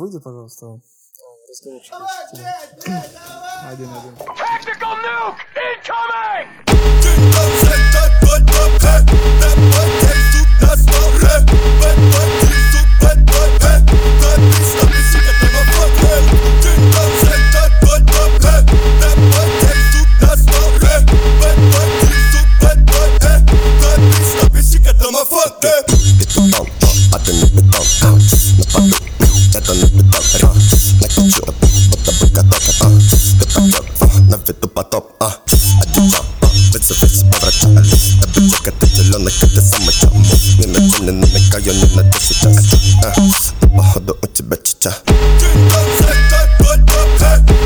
выйди, пожалуйста. Разговорчик. Один. Tactical nuke incoming! Я не надо сейчас, походу у тебя чича.